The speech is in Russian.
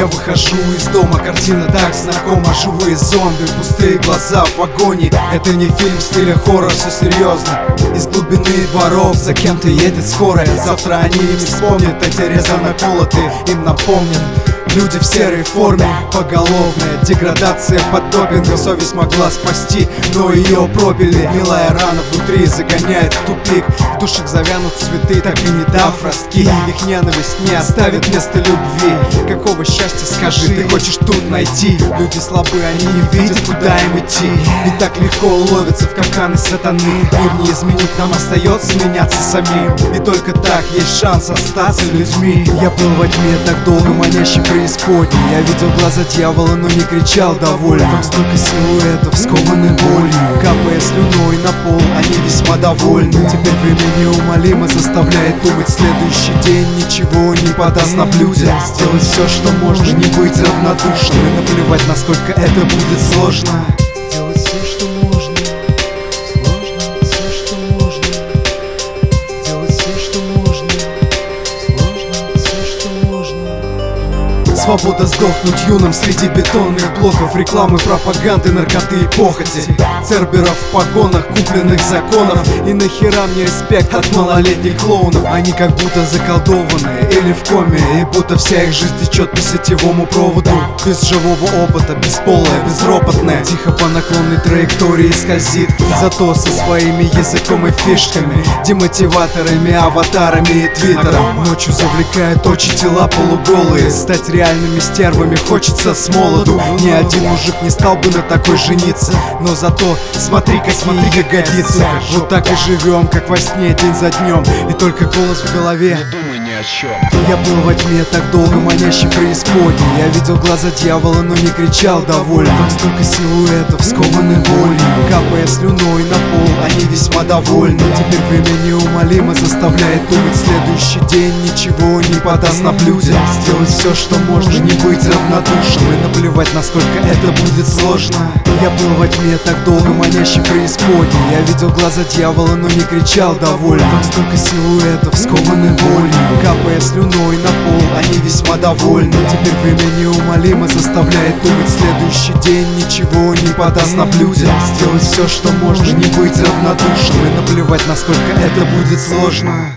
Я выхожу из дома, картина так знакома. Живые зомби, пустые глаза в вагоне. Это не фильм в стиле хоррор, все серьезно. Из глубины дворов за кем-то едет скорая. Завтра они не вспомнят, эти резано колоты им напомнят. Люди в серой форме, поголовная деградация под допингом. Совесть могла спасти, но ее пробили. Милая рана внутри загоняет в тупик. В душах завянут цветы, так и не дав ростки. Их ненависть не оставит места любви. Какого счастья, скажи, ты хочешь тут найти? Люди слабы, они не видят, куда им идти. Не так легко уловиться в капканы сатаны. Мир не изменить, нам остается меняться самим. И только так есть шанс остаться людьми. Я был во тьме так долго, манящий преисподней. Я видел глаза дьявола, но не кричал довольно. Там столько силуэтов, скованы болью. Капая слюной на пол, они весьма довольны. Теперь время неумолимо заставляет думать. Следующий день ничего не подаст на блюде. Сделать все, что можно, не быть равнодушным. И наплевать, насколько это будет сложно. Сделать все, что можно. Сложно, все, что можно. Сделать все, что можно. Сложно, все, что можно. Свобода сдохнуть юным среди бетонных блоков. Рекламы, пропаганды, наркоты и похоти. Церберов в погонах, купленных законов. И нахера мне респект от малолетних клоунов. Они как будто заколдованные или в коме. И будто вся их жизнь течет по сетевому проводу. Без живого опыта, бесполая, безропотная. Тихо по наклонной траектории скользит. Зато со своими языком и фишками, демотиваторами, аватарами и твиттером. Ночью завлекают очи, тела полуголые. Стать реальными стервами хочется с молоду. Ни один мужик не стал бы на такой жениться. Но зато смотри-ка, смотри, как годится. Вот так и живем, как во сне, день за днем. И только голос в голове: не думай ни о чем. Я был во тьме так долго, манящий преисподней. Я видел глаза дьявола, но не кричал довольно. Там столько силуэтов, скованы болью. Капая слюной на пол, они весьма довольны. Теперь время неумолимо заставляет думать. Следующий день ничего не подаст на блюде. Сделать все, что можно, не быть равнодушным. И наплевать, насколько это будет сложно. Я был во тьме так долго, манящий преисподней. Я видел глаза дьявола, но не кричал довольно. Там столько силуэтов, скованы болью. Капая слюной на пол, они весьма довольны. Теперь время неумолимо заставляет думать. Следующий день ничего не подаст на блюде. Сделать все, что можно, не быть равнодушным. И наплевать, насколько это будет сложно.